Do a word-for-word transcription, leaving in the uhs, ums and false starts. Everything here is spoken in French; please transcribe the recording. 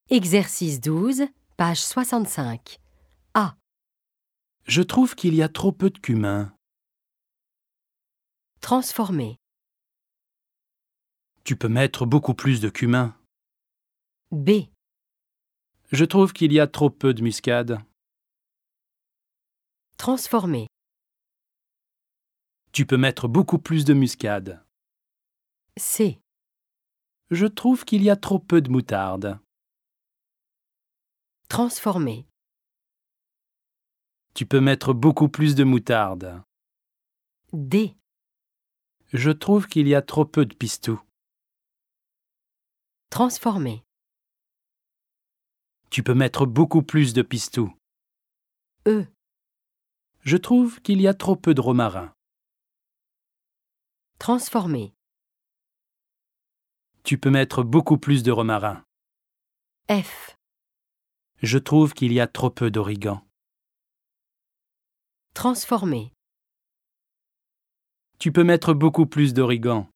Exercice douze, page soixante-cinq. A. Je trouve qu'il y a trop peu de cumin. Transformer. Tu peux mettre beaucoup plus de cumin. B. Je trouve qu'il y a trop peu de muscade. Transformer. Tu peux mettre beaucoup plus de muscade. C. Je trouve qu'il y a trop peu de moutarde. Transformer. Tu peux mettre beaucoup plus de moutarde. D. Je trouve qu'il y a trop peu de pistou. Transformer. Tu peux mettre beaucoup plus de pistou. E. Je trouve qu'il y a trop peu de romarin. Transformer. Tu peux mettre beaucoup plus de romarin. F. Je trouve qu'il y a trop peu d'origan. Transformer. Tu peux mettre beaucoup plus d'origan.